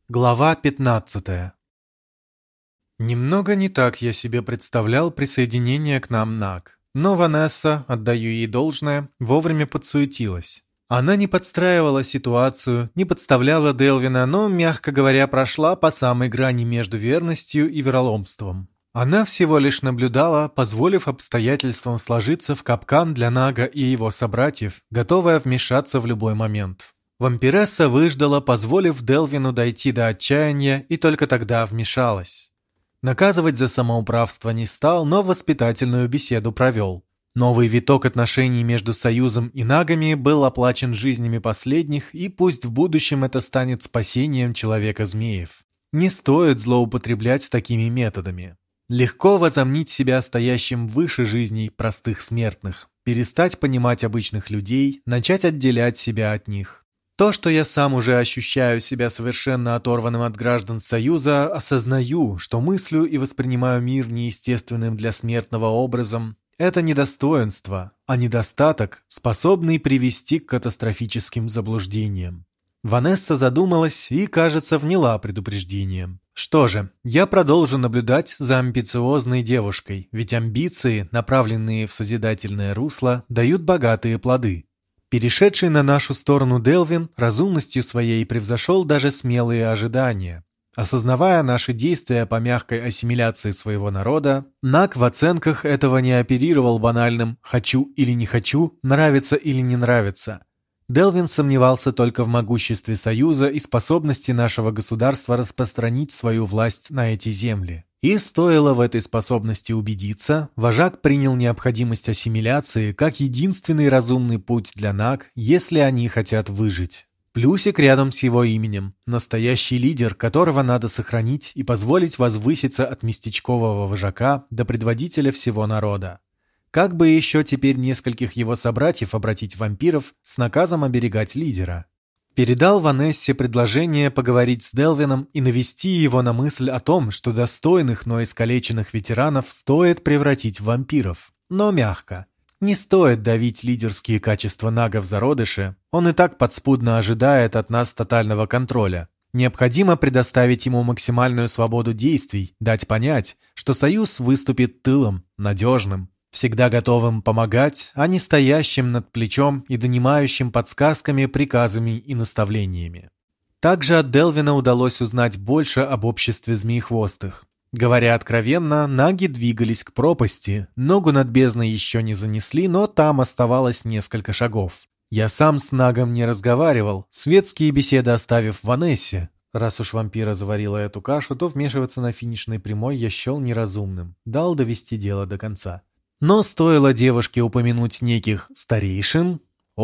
Глава 15. Немного не так я себе представлял присоединение к нам Наг. Но Ванесса, отдаю ей должное, вовремя подсуетилась. Она не подстраивала ситуацию, не подставляла Делвина, но, мягко говоря, прошла по самой грани между верностью и вероломством. Она всего лишь наблюдала, позволив обстоятельствам сложиться в капкан для Нага и его собратьев, готовая вмешаться в любой момент. Вампиресса выждала, позволив Делвину дойти до отчаяния, и только тогда вмешалась. Наказывать за самоуправство не стал, но воспитательную беседу провел. Новый виток отношений между Союзом и Нагами был оплачен жизнями последних, и пусть в будущем это станет спасением Человека-змеев. Не стоит злоупотреблять такими методами. Легко возомнить себя стоящим выше жизней простых смертных, перестать понимать обычных людей, начать отделять себя от них. То, что я сам уже ощущаю себя совершенно оторванным от граждан Союза, осознаю, что мыслю и воспринимаю мир неестественным для смертного образом, это не достоинство, а недостаток, способный привести к катастрофическим заблуждениям. Ванесса задумалась и, кажется, вняла предупреждением. Что же, я продолжу наблюдать за амбициозной девушкой, ведь амбиции, направленные в созидательное русло, дают богатые плоды. Перешедший на нашу сторону Делвин разумностью своей превзошел даже смелые ожидания. Осознавая наши действия по мягкой ассимиляции своего народа, Наг в оценках этого не оперировал банальным «хочу или не хочу», «нравится или не нравится». Делвин сомневался только в могуществе Союза и способности нашего государства распространить свою власть на эти земли. И стоило в этой способности убедиться, вожак принял необходимость ассимиляции как единственный разумный путь для Наг, если они хотят выжить. Плюсик рядом с его именем – настоящий лидер, которого надо сохранить и позволить возвыситься от местечкового вожака до предводителя всего народа. Как бы еще теперь нескольких его собратьев обратить в вампиров с наказом оберегать лидера? Передал Ванессе предложение поговорить с Делвином и навести его на мысль о том, что достойных, но искалеченных ветеранов стоит превратить в вампиров. Но мягко. Не стоит давить лидерские качества Нага в зародыше, он и так подспудно ожидает от нас тотального контроля. Необходимо предоставить ему максимальную свободу действий, дать понять, что Союз выступит тылом, надежным, всегда готовым помогать, а не стоящим над плечом и донимающим подсказками, приказами и наставлениями. Также от Делвина удалось узнать больше об обществе змеехвостых. Говоря откровенно, Наги двигались к пропасти, ногу над бездной еще не занесли, но там оставалось несколько шагов. Я сам с Нагом не разговаривал, светские беседы оставив Ванессе. Раз уж вампира заварила эту кашу, то вмешиваться на финишной прямой я счел неразумным, дал довести дело до конца. Но стоило девушке упомянуть неких старейшин...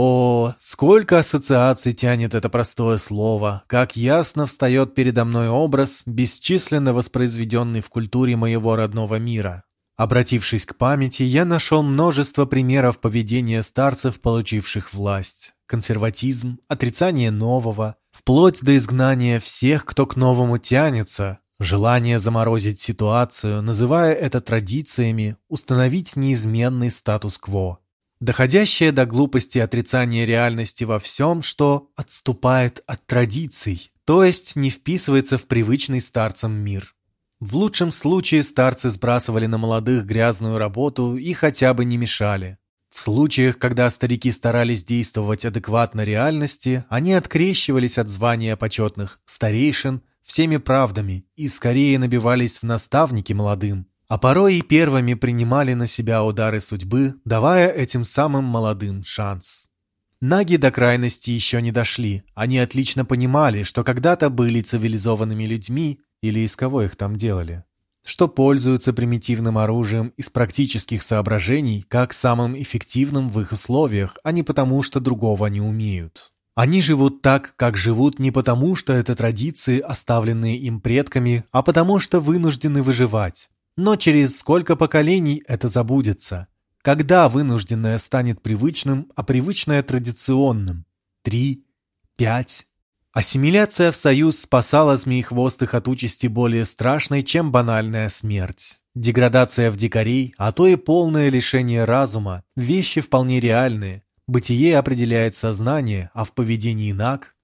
О, сколько ассоциаций тянет это простое слово, как ясно встает передо мной образ, бесчисленно воспроизведенный в культуре моего родного мира. Обратившись к памяти, я нашел множество примеров поведения старцев, получивших власть. Консерватизм, отрицание нового, вплоть до изгнания всех, кто к новому тянется. Желание заморозить ситуацию, называя это традициями, установить неизменный статус-кво. Доходящее до глупости отрицание реальности во всем, что отступает от традиций, то есть не вписывается в привычный старцам мир. В лучшем случае старцы сбрасывали на молодых грязную работу и хотя бы не мешали. В случаях, когда старики старались действовать адекватно реальности, они открещивались от звания почетных старейшин всеми правдами и скорее набивались в наставники молодым, а порой и первыми принимали на себя удары судьбы, давая этим самым молодым шанс. Наги до крайности еще не дошли, они отлично понимали, что когда-то были цивилизованными людьми, или из кого их там делали, что пользуются примитивным оружием из практических соображений как самым эффективным в их условиях, а не потому, что другого не умеют. Они живут так, как живут не потому, что это традиции, оставленные им предками, а потому, что вынуждены выживать. Но через сколько поколений это забудется? Когда вынужденное станет привычным, а привычное традиционным? 3, 5. Ассимиляция в союз спасала змеехвостых от участи более страшной, чем банальная смерть. Деградация в дикарей, а то и полное лишение разума – вещи вполне реальные. Бытие определяет сознание, а в поведении Наг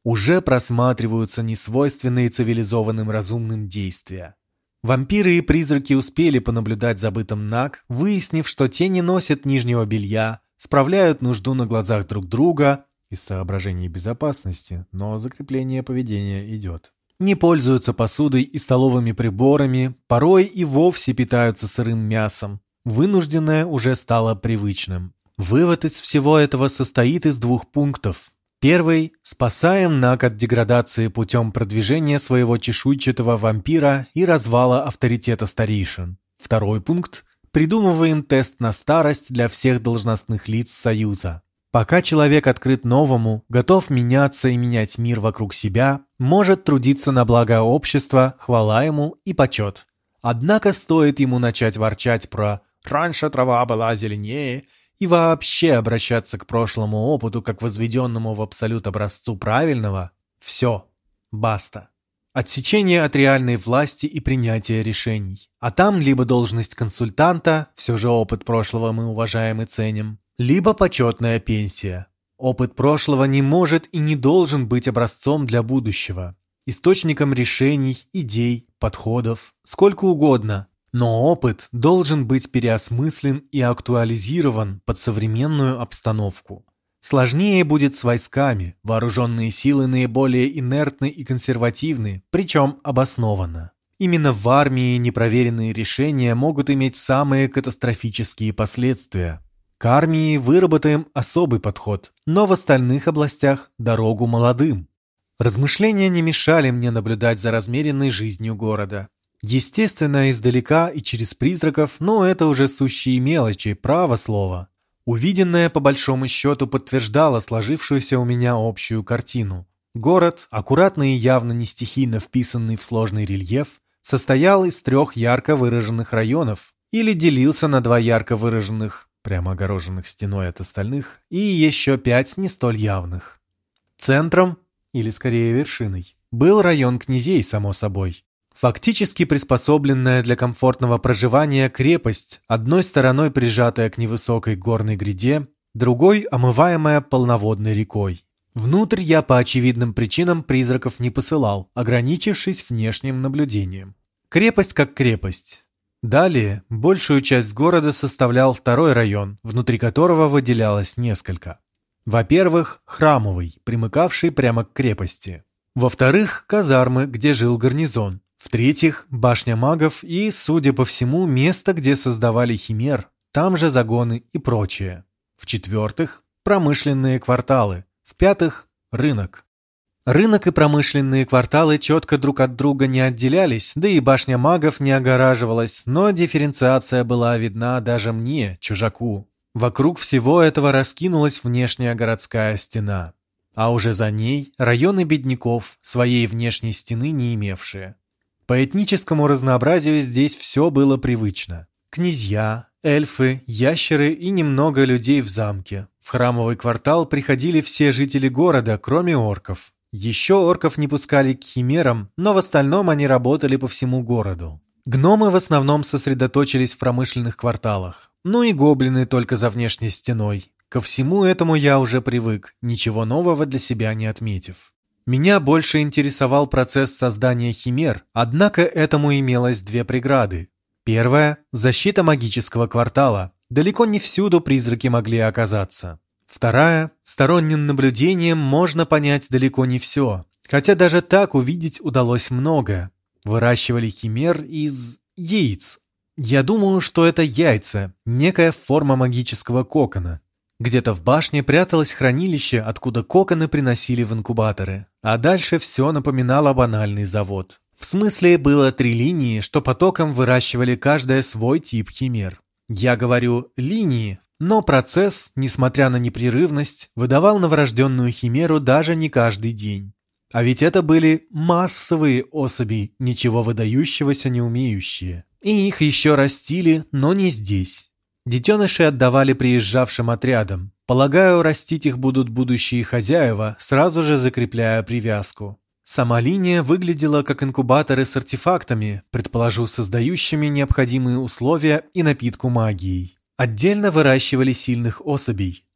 уже просматриваются несвойственные цивилизованным разумным действия. Вампиры и призраки успели понаблюдать за бытом Наг, выяснив, что те не носят нижнего белья, справляют нужду на глазах друг друга из соображений безопасности, но закрепление поведения идет. Не пользуются посудой и столовыми приборами, порой и вовсе питаются сырым мясом. Вынужденное уже стало привычным. Вывод из всего этого состоит из 2 пунктов. Первый – спасаем Наг от деградации путем продвижения своего чешуйчатого вампира и развала авторитета старейшин. Второй пункт – придумываем тест на старость для всех должностных лиц Союза. Пока человек открыт новому, готов меняться и менять мир вокруг себя, может трудиться на благо общества, хвала ему и почет. Однако стоит ему начать ворчать про «раньше трава была зеленее» и вообще обращаться к прошлому опыту как возведенному в абсолют образцу правильного, все, баста. Отсечение от реальной власти и принятие решений. А там либо должность консультанта, все же опыт прошлого мы уважаем и ценим, либо почетная пенсия. Опыт прошлого не может и не должен быть образцом для будущего, источником решений, идей, подходов, сколько угодно. Но опыт должен быть переосмыслен и актуализирован под современную обстановку. Сложнее будет с войсками, вооруженные силы наиболее инертны и консервативны, причем обоснованно. Именно в армии непроверенные решения могут иметь самые катастрофические последствия. К армии выработаем особый подход, но в остальных областях дорогу молодым. Размышления не мешали мне наблюдать за размеренной жизнью города. Естественно, издалека и через призраков, но это уже сущие мелочи, право слово. Увиденное, по большому счету, подтверждало сложившуюся у меня общую картину. Город, аккуратно и явно не стихийно вписанный в сложный рельеф, состоял из 3 ярко выраженных районов или делился на 2 ярко выраженных, прямо огороженных стеной от остальных, и еще 5 не столь явных. Центром, или скорее вершиной, был район князей, само собой. Фактически приспособленная для комфортного проживания крепость, одной стороной прижатая к невысокой горной гряде, другой омываемая полноводной рекой. Внутрь я по очевидным причинам призраков не посылал, ограничившись внешним наблюдением. Крепость как крепость. Далее большую часть города составлял 2 район, внутри которого выделялось несколько. Во-первых, храмовый, примыкавший прямо к крепости. Во-вторых, казармы, где жил гарнизон. В-третьих, башня магов и, судя по всему, место, где создавали химер, там же загоны и прочее. В-четвертых, промышленные кварталы. В-пятых, рынок. Рынок и промышленные кварталы четко друг от друга не отделялись, да и башня магов не огораживалась, но дифференциация была видна даже мне, чужаку. Вокруг всего этого раскинулась внешняя городская стена, а уже за ней районы бедняков, своей внешней стены не имевшие. По этническому разнообразию здесь все было привычно. Князья, эльфы, ящеры и немного людей в замке. В храмовый квартал приходили все жители города, кроме орков. Еще орков не пускали к химерам, но в остальном они работали по всему городу. Гномы в основном сосредоточились в промышленных кварталах. Ну и гоблины только за внешней стеной. Ко всему этому я уже привык, ничего нового для себя не отметив. Меня больше интересовал процесс создания химер, однако этому имелось 2 преграды. Первая – защита магического квартала. Далеко не всюду призраки могли оказаться. Вторая – сторонним наблюдением можно понять далеко не все, хотя даже так увидеть удалось многое. Выращивали химер из яиц. Я думаю, что это яйца, некая форма магического кокона. Где-то в башне пряталось хранилище, откуда коконы приносили в инкубаторы. А дальше все напоминало банальный завод. В смысле, было 3 линии, что потоком выращивали каждая свой тип химер. Я говорю «линии», но процесс, несмотря на непрерывность, выдавал новорожденную химеру даже не каждый день. А ведь это были массовые особи, ничего выдающегося не умеющие. И их еще растили, но не здесь. Детеныши отдавали приезжавшим отрядам. Полагаю, растить их будут будущие хозяева, сразу же закрепляя привязку. Сама линия выглядела как инкубаторы с артефактами, предположу, создающими необходимые условия и напитку магией. Отдельно выращивали сильных особей,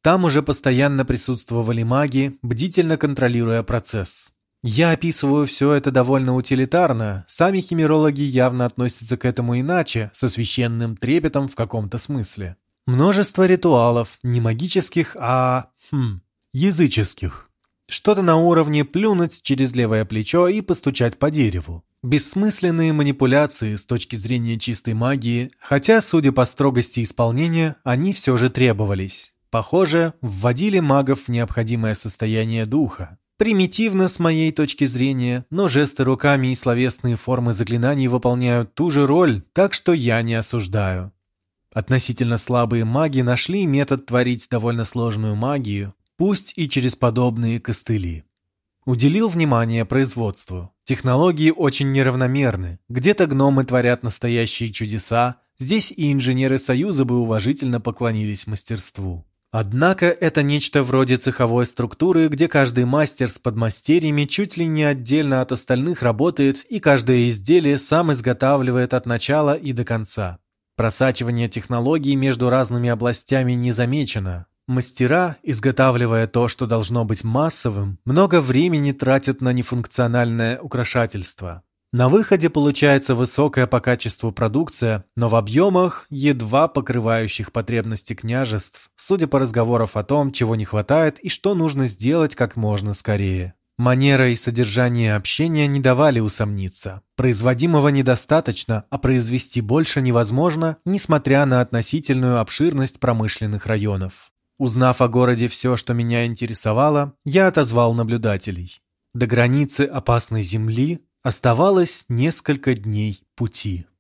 Там уже постоянно присутствовали маги, бдительно контролируя процесс. Я описываю все это довольно утилитарно, сами химерологи явно относятся к этому иначе, со священным трепетом в каком-то смысле. Множество ритуалов, не магических, языческих. Что-то на уровне плюнуть через левое плечо и постучать по дереву. Бессмысленные манипуляции с точки зрения чистой магии, хотя, судя по строгости исполнения, они все же требовались. Похоже, вводили магов в необходимое состояние духа. Примитивно с моей точки зрения, но жесты руками и словесные формы заклинаний выполняют ту же роль, так что я не осуждаю. Относительно слабые маги нашли метод творить довольно сложную магию, пусть и через подобные костыли. Уделил внимание производству. Технологии очень неравномерны. Где-то гномы творят настоящие чудеса, здесь и инженеры Союза бы уважительно поклонились мастерству. Однако это нечто вроде цеховой структуры, где каждый мастер с подмастерьями чуть ли не отдельно от остальных работает и каждое изделие сам изготавливает от начала и до конца. Просачивание технологий между разными областями не замечено. Мастера, изготавливая то, что должно быть массовым, много времени тратят на нефункциональное украшательство. На выходе получается высокая по качеству продукция, но в объемах, едва покрывающих потребности княжеств, судя по разговорам о том, чего не хватает и что нужно сделать как можно скорее. Манера и содержание общения не давали усомниться. Производимого недостаточно, а произвести больше невозможно, несмотря на относительную обширность промышленных районов. Узнав о городе все, что меня интересовало, я отозвал наблюдателей. До границы опасной земли оставалось несколько дней пути.